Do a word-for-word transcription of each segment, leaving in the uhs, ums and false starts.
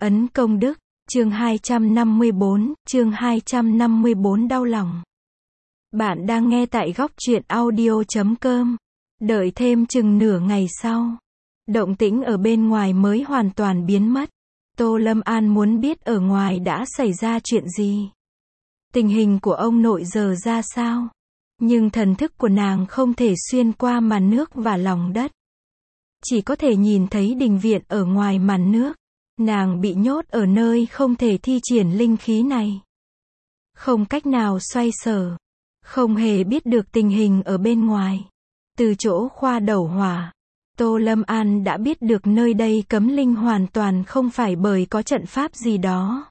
Ấn công đức, chương hai trăm năm mươi bốn, chương hai trăm năm mươi bốn đau lòng. Bạn đang nghe tại góc truyện audio chấm com. Đợi thêm chừng nửa ngày sau, động tĩnh ở bên ngoài mới hoàn toàn biến mất. Tô Lâm An muốn biết ở ngoài đã xảy ra chuyện gì. Tình hình của ông nội giờ ra sao. Nhưng thần thức của nàng không thể xuyên qua màn nước và lòng đất. Chỉ có thể nhìn thấy đình viện ở ngoài màn nước. Nàng bị nhốt ở nơi không thể thi triển linh khí này. Không cách nào xoay sở. Không hề biết được tình hình ở bên ngoài. Từ chỗ khoa đầu hỏa, Tô Lâm An đã biết được nơi đây cấm linh hoàn toàn không phải bởi có trận pháp gì đó.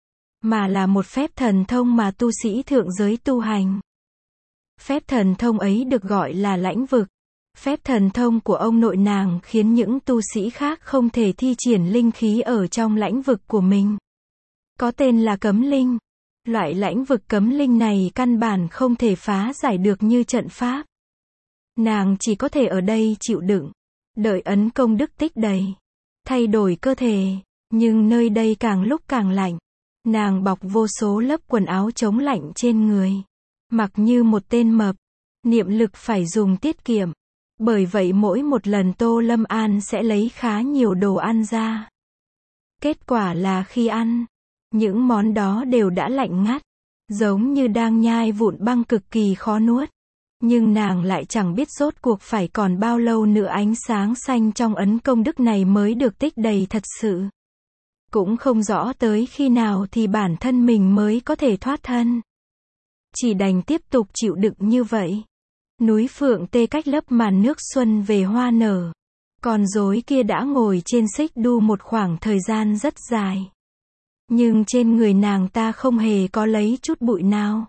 Mà là một phép thần thông mà tu sĩ thượng giới tu hành. Phép thần thông ấy được gọi là lãnh vực. Phép thần thông của ông nội nàng khiến những tu sĩ khác không thể thi triển linh khí ở trong lãnh vực của mình. Có tên là cấm linh. Loại lãnh vực cấm linh này căn bản không thể phá giải được như trận pháp. Nàng chỉ có thể ở đây chịu đựng, đợi ấn công đức tích đầy, thay đổi cơ thể, nhưng nơi đây càng lúc càng lạnh. Nàng bọc vô số lớp quần áo chống lạnh trên người, mặc như một tên mập, niệm lực phải dùng tiết kiệm. Bởi vậy mỗi một lần Tô Lâm An sẽ lấy khá nhiều đồ ăn ra. Kết quả là khi ăn, những món đó đều đã lạnh ngắt, giống như đang nhai vụn băng cực kỳ khó nuốt. Nhưng nàng lại chẳng biết rốt cuộc phải còn bao lâu nữa ánh sáng xanh trong ấn công đức này mới được tích đầy thật sự. Cũng không rõ tới khi nào thì bản thân mình mới có thể thoát thân. Chỉ đành tiếp tục chịu đựng như vậy. Núi Phượng Tê cách lớp màn nước xuân về hoa nở. Con rối kia đã ngồi trên xích đu một khoảng thời gian rất dài. Nhưng trên người nàng ta không hề có lấy chút bụi nào.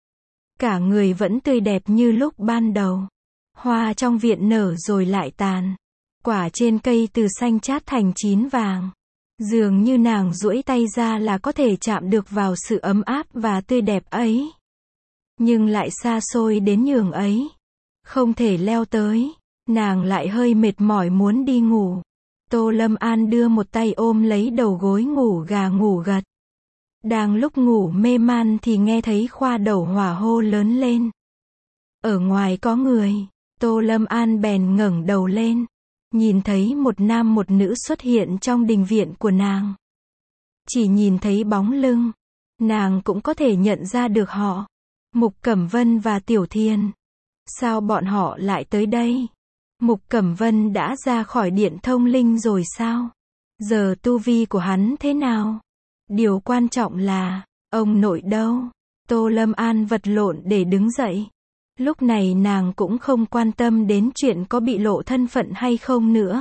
Cả người vẫn tươi đẹp như lúc ban đầu. Hoa trong viện nở rồi lại tàn. Quả trên cây từ xanh chát thành chín vàng. Dường như nàng duỗi tay ra là có thể chạm được vào sự ấm áp và tươi đẹp ấy. Nhưng lại xa xôi đến nhường ấy. Không thể leo tới. Nàng lại hơi mệt mỏi muốn đi ngủ. Tô Lâm An đưa một tay ôm lấy đầu gối ngủ gà ngủ gật. Đang lúc ngủ mê man thì nghe thấy khoa đầu hỏa hô lớn lên. Ở ngoài có người. Tô Lâm An bèn ngẩng đầu lên. Nhìn thấy một nam một nữ xuất hiện trong đình viện của nàng. Chỉ nhìn thấy bóng lưng. Nàng cũng có thể nhận ra được họ. Mục Cẩm Vân và Tiểu Thiền. Sao bọn họ lại tới đây? Mục Cẩm Vân đã ra khỏi điện thông linh rồi sao? Giờ tu vi của hắn thế nào? Điều quan trọng là, ông nội đâu? Tô Lâm An vật lộn để đứng dậy. Lúc này nàng cũng không quan tâm đến chuyện có bị lộ thân phận hay không nữa.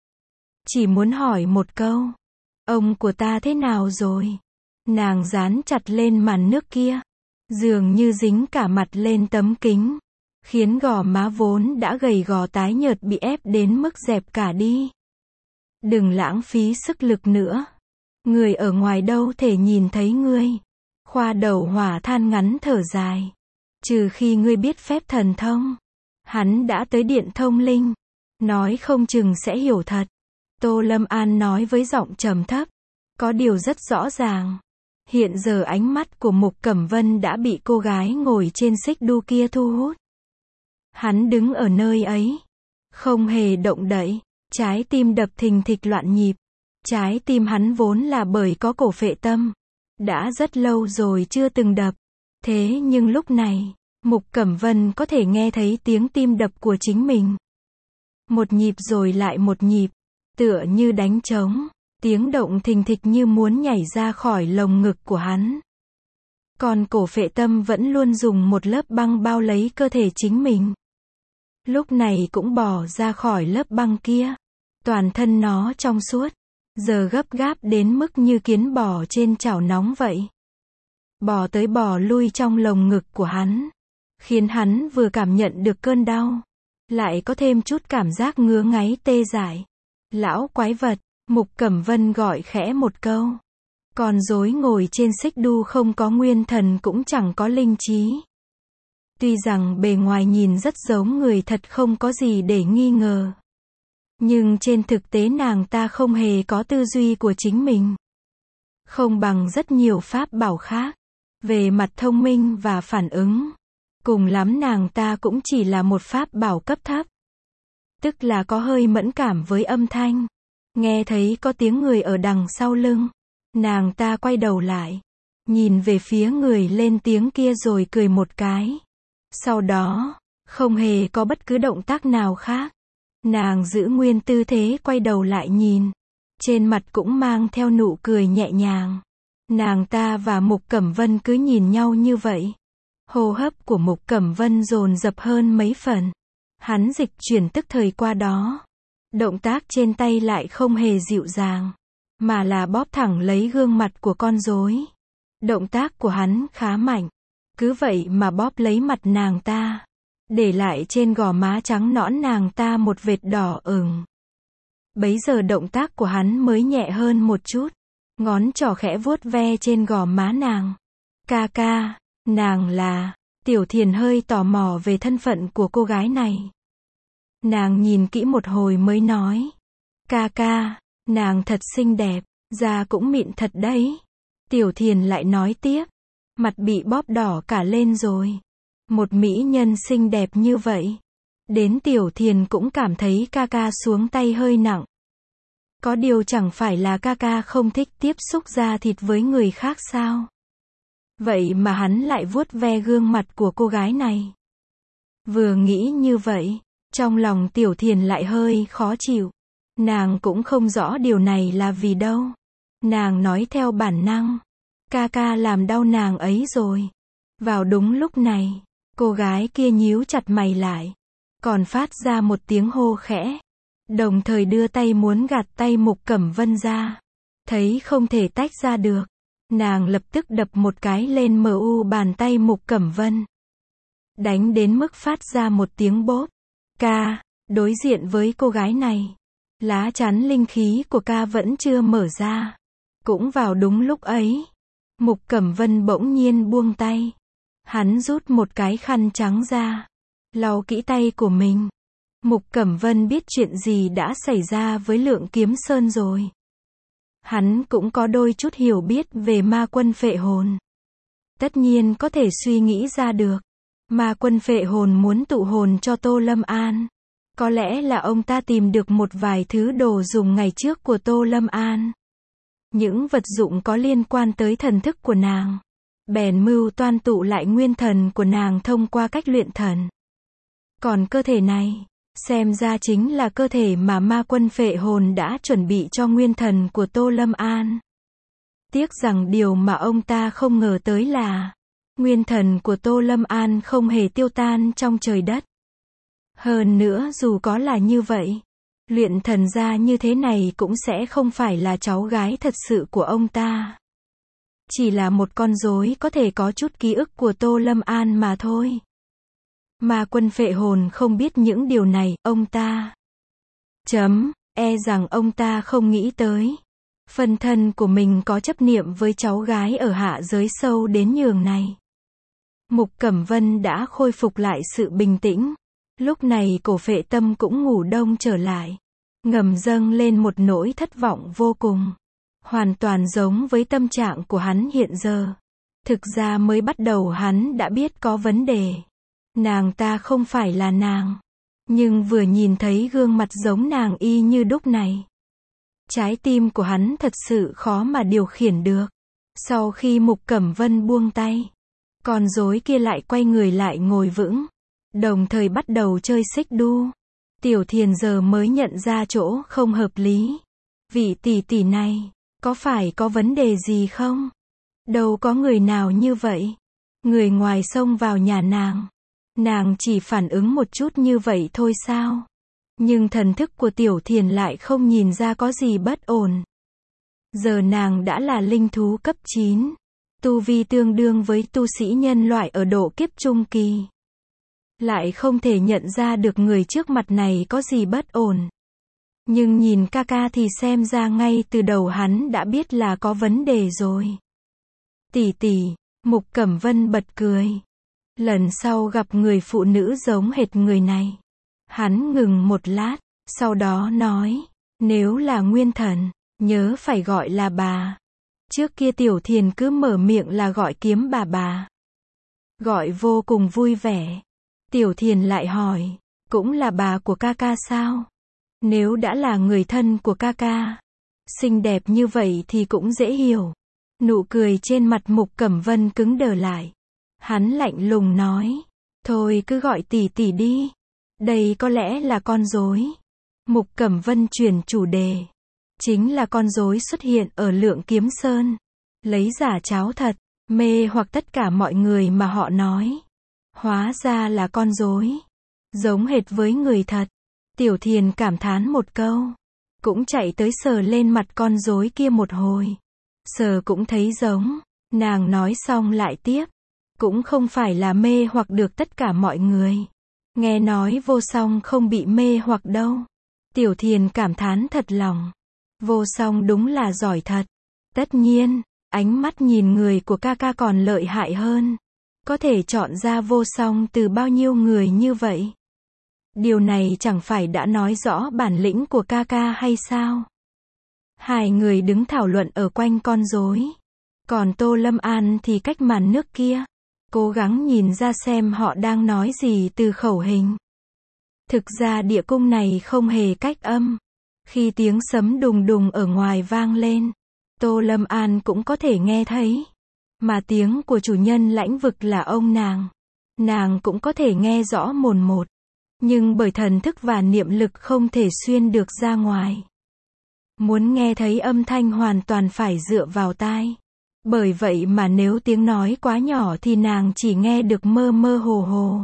Chỉ muốn hỏi một câu. Ông của ta thế nào rồi? Nàng dán chặt lên màn nước kia. Dường như dính cả mặt lên tấm kính. Khiến gò má vốn đã gầy gò tái nhợt bị ép đến mức dẹp cả đi. Đừng lãng phí sức lực nữa. Người ở ngoài đâu thể nhìn thấy ngươi. Khoa đầu hỏa than ngắn thở dài. Trừ khi ngươi biết phép thần thông. Hắn đã tới điện thông linh. Nói không chừng sẽ hiểu thật. Tô Lâm An nói với giọng trầm thấp. Có điều rất rõ ràng. Hiện giờ ánh mắt của Mục Cẩm Vân đã bị cô gái ngồi trên xích đu kia thu hút. Hắn đứng ở nơi ấy. Không hề động đậy. Trái tim đập thình thịch loạn nhịp. Trái tim hắn vốn là bởi có cổ phệ tâm. Đã rất lâu rồi chưa từng đập. Thế nhưng lúc này, Mục Cẩm Vân có thể nghe thấy tiếng tim đập của chính mình. Một nhịp rồi lại một nhịp. Tựa như đánh trống. Tiếng động thình thịch như muốn nhảy ra khỏi lồng ngực của hắn. Còn cổ phệ tâm vẫn luôn dùng một lớp băng bao lấy cơ thể chính mình. Lúc này cũng bỏ ra khỏi lớp băng kia. Toàn thân nó trong suốt. Giờ gấp gáp đến mức như kiến bò trên chảo nóng vậy. Bò tới bò lui trong lồng ngực của hắn. Khiến hắn vừa cảm nhận được cơn đau. Lại có thêm chút cảm giác ngứa ngáy tê dại. Lão quái vật, Mục Cẩm Vân gọi khẽ một câu. Con rối ngồi trên xích đu không có nguyên thần cũng chẳng có linh trí. Tuy rằng bề ngoài nhìn rất giống người thật không có gì để nghi ngờ. Nhưng trên thực tế nàng ta không hề có tư duy của chính mình. không bằng rất nhiều pháp bảo khác. Về mặt thông minh và phản ứng, cùng lắm nàng ta cũng chỉ là một pháp bảo cấp thấp. Tức là có hơi mẫn cảm với âm thanh. Nghe thấy có tiếng người ở đằng sau lưng, nàng ta quay đầu lại, nhìn về phía người lên tiếng kia rồi cười một cái. Sau đó, không hề có bất cứ động tác nào khác. Nàng giữ nguyên tư thế quay đầu lại nhìn. Trên mặt cũng mang theo nụ cười nhẹ nhàng. Nàng ta và Mục Cẩm Vân cứ nhìn nhau như vậy. Hô hấp của Mục Cẩm Vân dồn dập hơn mấy phần. Hắn dịch chuyển tức thời qua đó. Động tác trên tay lại không hề dịu dàng, mà là bóp thẳng lấy gương mặt của con rối. Động tác của hắn khá mạnh. Cứ vậy mà bóp lấy mặt nàng ta, để lại trên gò má trắng nõn nàng ta một vệt đỏ ửng. Bấy giờ động tác của hắn mới nhẹ hơn một chút. Ngón trỏ khẽ vuốt ve trên gò má nàng. Ca ca, nàng là... Tiểu Thiền hơi tò mò về thân phận của cô gái này. Nàng nhìn kỹ một hồi mới nói. Ca ca, nàng thật xinh đẹp, da cũng mịn thật đấy. Tiểu Thiền lại nói tiếp. Mặt bị bóp đỏ cả lên rồi. Một mỹ nhân xinh đẹp như vậy. Đến Tiểu Thiền cũng cảm thấy ca ca xuống tay hơi nặng. Có điều chẳng phải là ca ca không thích tiếp xúc da thịt với người khác sao? Vậy mà hắn lại vuốt ve gương mặt của cô gái này. Vừa nghĩ như vậy, trong lòng Tiểu Thiền lại hơi khó chịu. Nàng cũng không rõ điều này là vì đâu. Nàng nói theo bản năng. Ca ca làm đau nàng ấy rồi. Vào đúng lúc này, cô gái kia nhíu chặt mày lại. Còn phát ra một tiếng hô khẽ. Đồng thời đưa tay muốn gạt tay Mục Cẩm Vân ra. Thấy không thể tách ra được. Nàng lập tức đập một cái lên mờ u bàn tay Mục Cẩm Vân. Đánh đến mức phát ra một tiếng bốp. Ca, đối diện với cô gái này. Lá chắn linh khí của ca vẫn chưa mở ra. Cũng vào đúng lúc ấy. Mục Cẩm Vân bỗng nhiên buông tay. Hắn rút một cái khăn trắng ra. Lau kỹ tay của mình. Mục Cẩm Vân biết chuyện gì đã xảy ra với Lượng Kiếm Sơn rồi. Hắn cũng có đôi chút hiểu biết về ma quân phệ hồn. Tất nhiên có thể suy nghĩ ra được. Ma quân phệ hồn muốn tụ hồn cho Tô Lâm An. Có lẽ là ông ta tìm được một vài thứ đồ dùng ngày trước của Tô Lâm An. Những vật dụng có liên quan tới thần thức của nàng. Bèn mưu toan tụ lại nguyên thần của nàng thông qua cách luyện thần. Còn cơ thể này, xem ra chính là cơ thể mà ma quân phệ hồn đã chuẩn bị cho nguyên thần của Tô Lâm An. Tiếc rằng điều mà ông ta không ngờ tới là nguyên thần của Tô Lâm An không hề tiêu tan trong trời đất. Hơn nữa dù có là như vậy, luyện thần ra như thế này cũng sẽ không phải là cháu gái thật sự của ông ta. Chỉ là một con rối có thể có chút ký ức của Tô Lâm An mà thôi. Ma quân phệ hồn không biết những điều này, ông ta chấm, e rằng ông ta không nghĩ tới. Phân thân của mình có chấp niệm với cháu gái ở hạ giới sâu đến nhường này. Mục Cẩm Vân đã khôi phục lại sự bình tĩnh. Lúc này cổ phệ tâm cũng ngủ đông trở lại. Ngầm dâng lên một nỗi thất vọng vô cùng. Hoàn toàn giống với tâm trạng của hắn hiện giờ. Thực ra mới bắt đầu hắn đã biết có vấn đề. Nàng ta không phải là nàng. Nhưng vừa nhìn thấy gương mặt giống nàng y như đúc này. Trái tim của hắn thật sự khó mà điều khiển được. Sau khi Mục Cẩm Vân buông tay, con rối kia lại quay người lại ngồi vững. Đồng thời bắt đầu chơi xích đu. Tiểu Thiền giờ mới nhận ra chỗ không hợp lý. Vị tỷ tỷ này, có phải có vấn đề gì không? Đâu có người nào như vậy. Người ngoài xông vào nhà nàng. Nàng chỉ phản ứng một chút như vậy thôi sao? Nhưng thần thức của Tiểu Thiền lại không nhìn ra có gì bất ổn. Giờ nàng đã là linh thú cấp chín. Tu vi tương đương với tu sĩ nhân loại ở độ kiếp trung kỳ. Lại không thể nhận ra được người trước mặt này có gì bất ổn. Nhưng nhìn ca ca thì xem ra ngay từ đầu hắn đã biết là có vấn đề rồi. Tỷ tỷ, Mục Cẩm Vân bật cười. Lần sau gặp người phụ nữ giống hệt người này. Hắn ngừng một lát, sau đó nói, nếu là nguyên thần, nhớ phải gọi là bà. Trước kia Tiểu Thiền cứ mở miệng là gọi kiếm bà bà. Gọi vô cùng vui vẻ. Tiểu Thiền lại hỏi, cũng là bà của ca ca sao? Nếu đã là người thân của ca ca, xinh đẹp như vậy thì cũng dễ hiểu. Nụ cười trên mặt Mục Cẩm Vân cứng đờ lại. Hắn lạnh lùng nói, thôi cứ gọi tỷ tỷ đi. Đây có lẽ là con rối. Mục Cẩm Vân chuyển chủ đề. Chính là con rối xuất hiện ở Lượng Kiếm Sơn. Lấy giả cháo thật, mê hoặc tất cả mọi người mà họ nói. Hóa ra là con rối. Giống hệt với người thật. Tiểu Thiền cảm thán một câu. Cũng chạy tới sờ lên mặt con rối kia một hồi. Sờ cũng thấy giống. Nàng nói xong lại tiếp. Cũng không phải là mê hoặc được tất cả mọi người. Nghe nói Vô Song không bị mê hoặc đâu. Tiểu Thiền cảm thán thật lòng. Vô Song đúng là giỏi thật. Tất nhiên, ánh mắt nhìn người của ca ca còn lợi hại hơn. Có thể chọn ra Vô Song từ bao nhiêu người như vậy. Điều này chẳng phải đã nói rõ bản lĩnh của ca ca hay sao? Hai người đứng thảo luận ở quanh con rối. Còn Tô Lâm An thì cách màn nước kia. Cố gắng nhìn ra xem họ đang nói gì từ khẩu hình. Thực ra địa cung này không hề cách âm. Khi tiếng sấm đùng đùng ở ngoài vang lên, Tô Lâm An cũng có thể nghe thấy. Mà tiếng của chủ nhân lãnh vực là ông nàng. Nàng cũng có thể nghe rõ mồn một. Nhưng bởi thần thức và niệm lực không thể xuyên được ra ngoài. Muốn nghe thấy âm thanh hoàn toàn phải dựa vào tai. Bởi vậy mà nếu tiếng nói quá nhỏ thì nàng chỉ nghe được mơ mơ hồ hồ.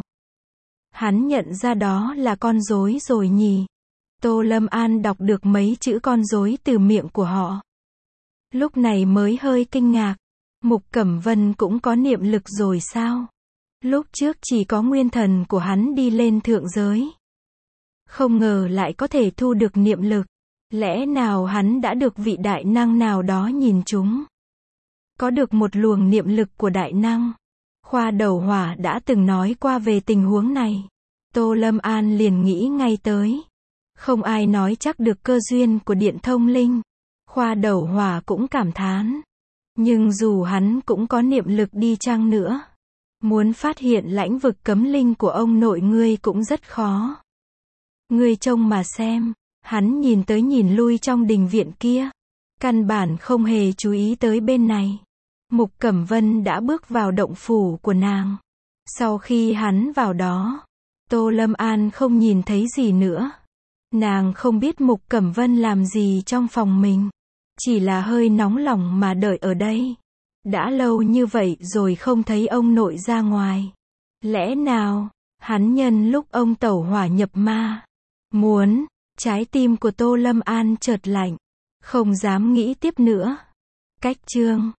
Hắn nhận ra đó là con rối rồi nhỉ. Tô Lâm An đọc được mấy chữ con rối từ miệng của họ. Lúc này mới hơi kinh ngạc. Mục Cẩm Vân cũng có niệm lực rồi sao? Lúc trước chỉ có nguyên thần của hắn đi lên thượng giới. Không ngờ lại có thể thu được niệm lực. Lẽ nào hắn đã được vị đại năng nào đó nhìn chúng? Có được một luồng niệm lực của đại năng. Khoa Đầu Hỏa đã từng nói qua về tình huống này. Tô Lâm An liền nghĩ ngay tới. Không ai nói chắc được cơ duyên của Điện Thông Linh. Khoa Đầu Hỏa cũng cảm thán. Nhưng dù hắn cũng có niệm lực đi chăng nữa, muốn phát hiện lãnh vực cấm linh của ông nội ngươi cũng rất khó. Ngươi trông mà xem, hắn nhìn tới nhìn lui trong đình viện kia. Căn bản không hề chú ý tới bên này. Mục Cẩm Vân đã bước vào động phủ của nàng. Sau khi hắn vào đó, Tô Lâm An không nhìn thấy gì nữa. Nàng không biết Mục Cẩm Vân làm gì trong phòng mình. Chỉ là hơi nóng lòng mà đợi ở đây. Đã lâu như vậy rồi không thấy ông nội ra ngoài. Lẽ nào, hắn nhân lúc ông tẩu hỏa nhập ma. Muốn, trái tim của Tô Lâm An chợt lạnh. Không dám nghĩ tiếp nữa. Cách chương